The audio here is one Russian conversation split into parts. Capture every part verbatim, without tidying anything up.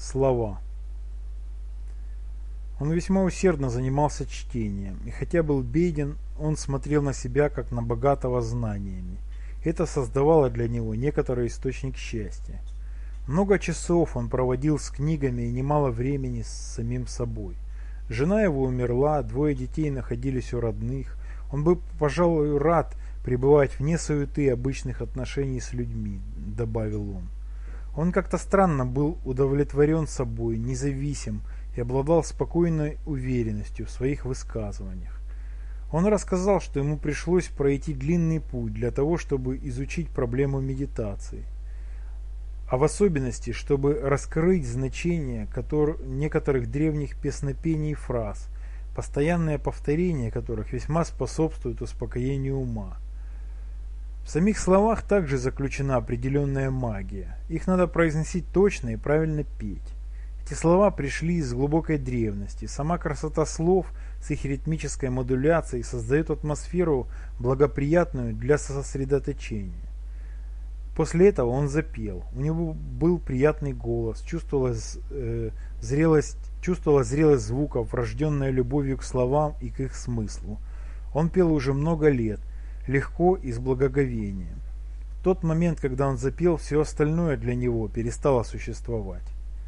Слова. Он весьма усердно занимался чтением, и хотя был беден, он смотрел на себя как на богатого знаниями. Это создавало для него некоторый источник счастья. Много часов он проводил с книгами и немало времени с самим собой. Жена его умерла, двое детей находились у родных. Он бы, пожалуй, рад пребывать вне суеты обычных отношений с людьми, добавил он. Он как-то странно был удовлетворен собой, независим и обладал спокойной уверенностью в своих высказываниях. Он рассказал, что ему пришлось пройти длинный путь для того, чтобы изучить проблему медитации, а в особенности, чтобы раскрыть значение некоторых древних песнопений и фраз, постоянное повторение которых весьма способствует успокоению ума. В самих словах также заключена определенная магия. Их надо произносить точно и правильно петь. Эти слова пришли из глубокой древности. Сама красота слов с их ритмической модуляцией создает атмосферу, благоприятную для сосредоточения. После этого он запел. У него был приятный голос, чувствовалась, э, зрелость, чувствовалась зрелость звуков, врожденная любовью к словам и к их смыслу. Он пел уже много лет, легко и с благоговением. В тот момент, когда он запел, все остальное для него перестало существовать.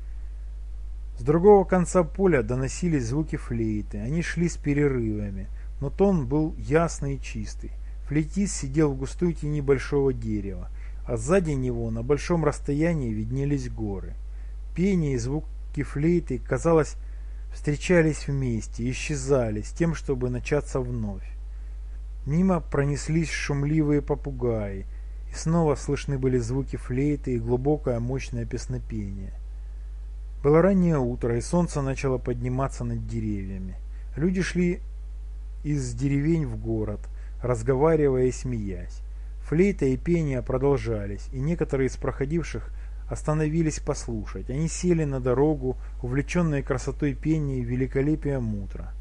С другого конца поля доносились звуки флейты. Они шли с перерывами, но тон был ясный и чистый. Флейтист сидел в густой тени большого дерева, а сзади него на большом расстоянии виднелись горы. Пение и звуки флейты, казалось, встречались вместе, исчезали, с тем, чтобы начаться вновь. Мимо пронеслись шумливые попугаи, и снова слышны были звуки флейты и глубокое мощное песнопение. Было раннее утро, и солнце начало подниматься над деревьями. Люди шли из деревень в город, разговаривая и смеясь. Флейта и пение продолжались, и некоторые из проходивших остановились послушать. Они сели на дорогу, увлеченные красотой пения и великолепием утра.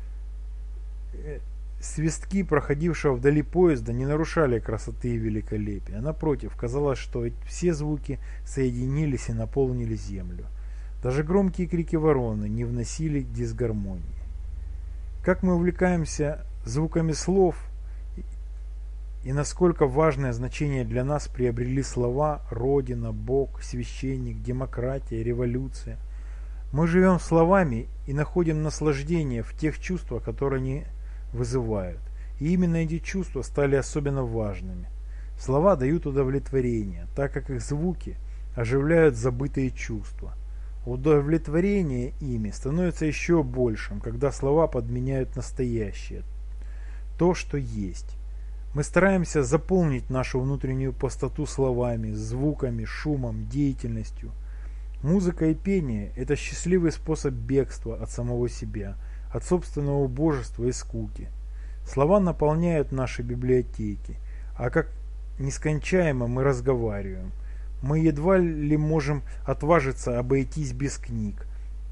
Свистки проходившего вдали поезда не нарушали красоты и великолепия. Напротив, казалось, что все звуки соединились и наполнили землю. Даже громкие крики вороны не вносили дисгармонии. Как мы увлекаемся звуками слов, и насколько важное значение для нас приобрели слова «Родина», «Бог», «Священник», «Демократия», «Революция». Мы живем словами и находим наслаждение в тех чувствах, которые они вызывают. И именно эти чувства стали особенно важными. Слова дают удовлетворение, так как их звуки оживляют забытые чувства. Удовлетворение ими становится еще большим, когда слова подменяют настоящее, то, что есть. Мы стараемся заполнить нашу внутреннюю пустоту словами, звуками, шумом, деятельностью. Музыка и пение – это счастливый способ бегства от самого себя, от собственного убожества и скуки. Слова наполняют наши библиотеки, а как нескончаемо мы разговариваем. Мы едва ли можем отважиться обойтись без книг,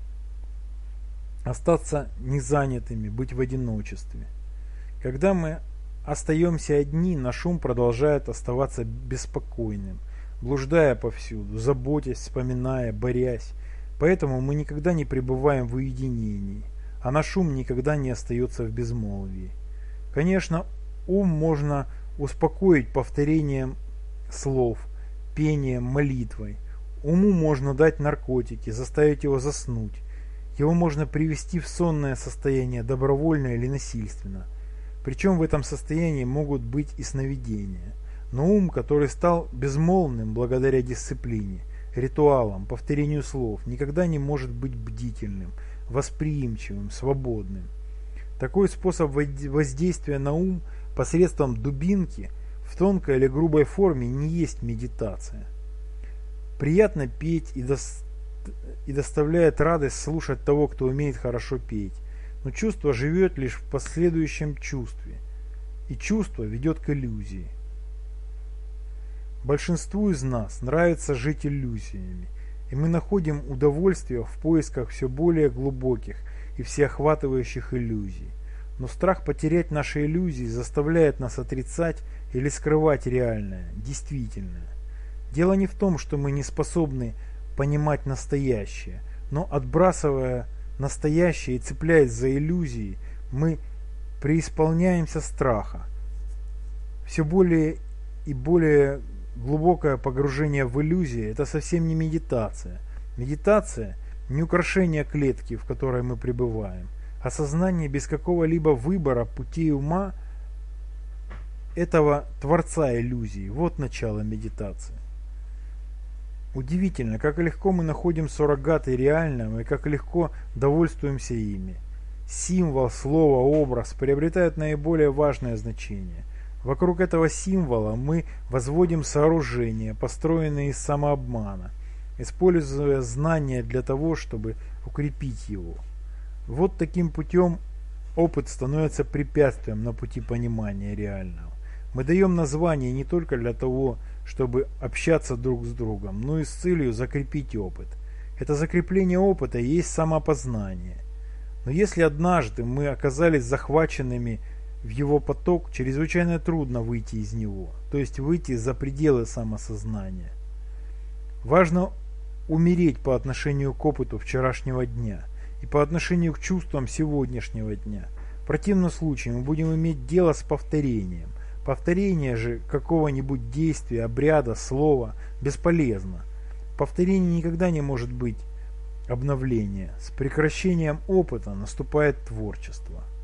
остаться незанятыми, быть в одиночестве. Когда мы остаемся одни, наш ум продолжает оставаться беспокойным, блуждая повсюду, заботясь, вспоминая, борясь. Поэтому мы никогда не пребываем в уединении, а наш ум никогда не остается в безмолвии. Конечно, ум можно успокоить повторением слов, пением, молитвой. Уму можно дать наркотики, заставить его заснуть. Его можно привести в сонное состояние добровольно или насильственно. Причем в этом состоянии могут быть и сновидения. Но ум, который стал безмолвным благодаря дисциплине, ритуалам, повторению слов, никогда не может быть бдительным, восприимчивым, свободным. Такой способ воздействия на ум посредством дубинки в тонкой или грубой форме не есть медитация. Приятно петь и, до... и доставляет радость слушать того, кто умеет хорошо петь. Но чувство живет лишь в последующем чувстве, и чувство ведет к иллюзии. Большинству из нас нравится жить иллюзиями, и мы находим удовольствие в поисках все более глубоких и всеохватывающих иллюзий. Но страх потерять наши иллюзии заставляет нас отрицать или скрывать реальное, действительное. Дело не в том, что мы не способны понимать настоящее, но отбрасывая настоящее и цепляясь за иллюзии, мы преисполняемся страха. Все более и более глубокое погружение в иллюзии – это совсем не медитация. Медитация – не украшение клетки, в которой мы пребываем. Осознание без какого-либо выбора путей ума этого творца иллюзии. Вот начало медитации. Удивительно, как легко мы находим суррогаты реального и как легко довольствуемся ими. Символ, слово, образ приобретают наиболее важное значение. Вокруг этого символа мы возводим сооружения, построенные из самообмана, используя знания для того, чтобы укрепить его. Вот таким путем опыт становится препятствием на пути понимания реального. Мы даем название не только для того, чтобы общаться друг с другом, но и с целью закрепить опыт. Это закрепление опыта и есть самопознание. Но если однажды мы оказались захваченными в его поток, чрезвычайно трудно выйти из него, то есть выйти за пределы самосознания. Важно умереть по отношению к опыту вчерашнего дня и по отношению к чувствам сегодняшнего дня. В противном случае мы будем иметь дело с повторением. Повторение же какого-нибудь действия, обряда, слова бесполезно. Повторение никогда не может быть обновление. С прекращением опыта наступает творчество.